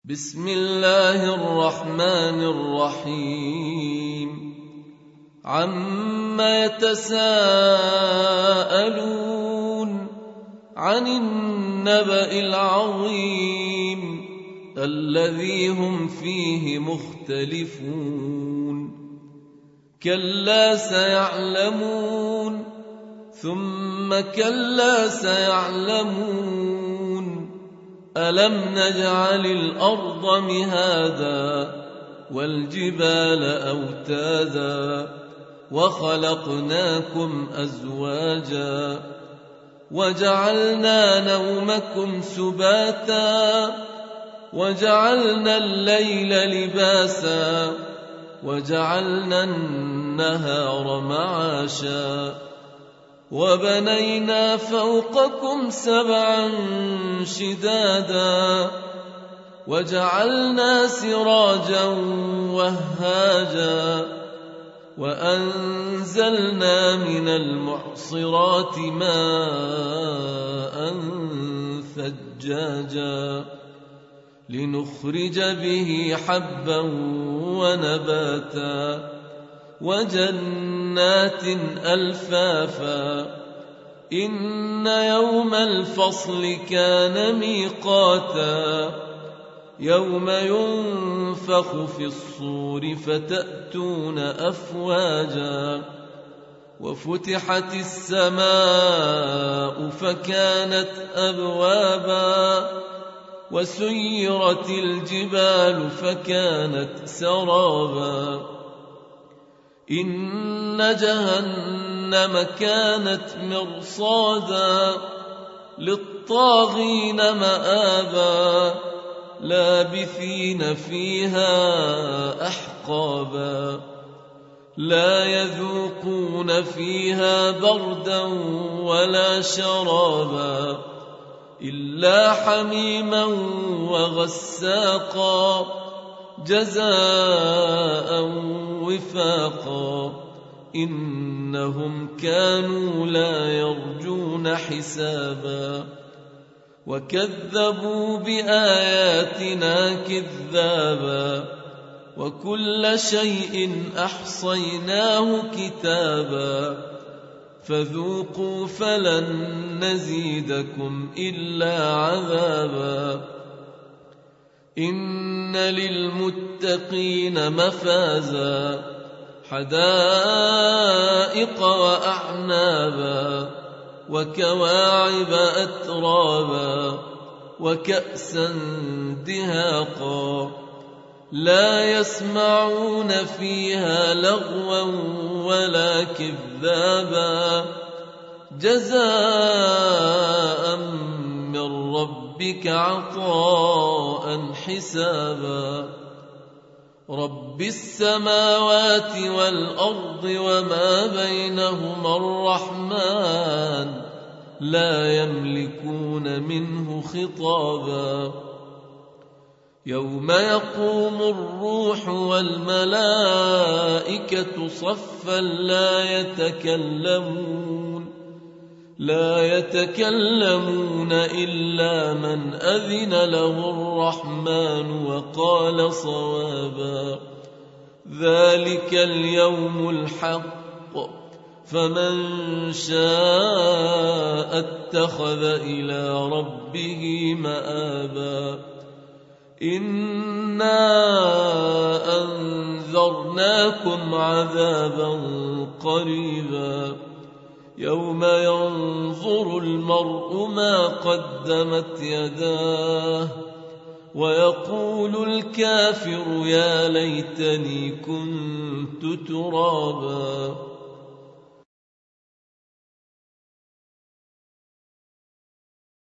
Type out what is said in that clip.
بسم الله الرحمن الرحيم عما يتساءلون عن النبأ العظيم الذي هم فيه مختلفون كلا سيعلمون ثم كلا سيعلمون ألم نجعل الأرض مهادا والجبال أوتادا وخلقناكم أزواجا وجعلنا نومكم سباتا وجعلنا الليل لباسا وجعلنا النهار معاشا وبنينا فوقكم سبعا شدادا وجعلنا سراجا وهاجا وأنزلنا من المعصرات ماء ثجاجا لنخرج به حبا ونباتا وجنات ألفافا إن يوم الفصل كان ميقاتا يوم ينفخ في الصور فتأتون أفواجا وفتحت السماء فكانت أبوابا وسيرت الجبال فكانت سرابا إن جهنم كانت مرصادا للطاغين مآبا لابثين فيها أحقابا لا يذوقون فيها بردا ولا شرابا إلا حميما وغساقا جزاء وفاقا إنهم كانوا لا يرجون حسابا وكذبوا بآياتنا كذابا وكل شيء أحصيناه كتابا فذوقوا فلن نزيدكم إلا عذابا إن للمتقين مفازا حدائق وأعنابا وكواعب أترابا وكأسا دهاقا لا يسمعون فيها لغوا ولا كذابا جزاء من ربك عطاء حسابا رب السماوات والأرض وما بينهما الرحمن لا يملكون منه خطابا يوم يقوم الروح والملائكة صفا لا يتكلمون إلا من أذن له الرحمن وقال صوابا ذلك اليوم الحق فمن شاء اتخذ إلى ربه مآبا إنا أنذرناكم عذابا قريبا يوم ينظر المرء ما قدمت يداه ويقول الكافر يا ليتني كنت ترابا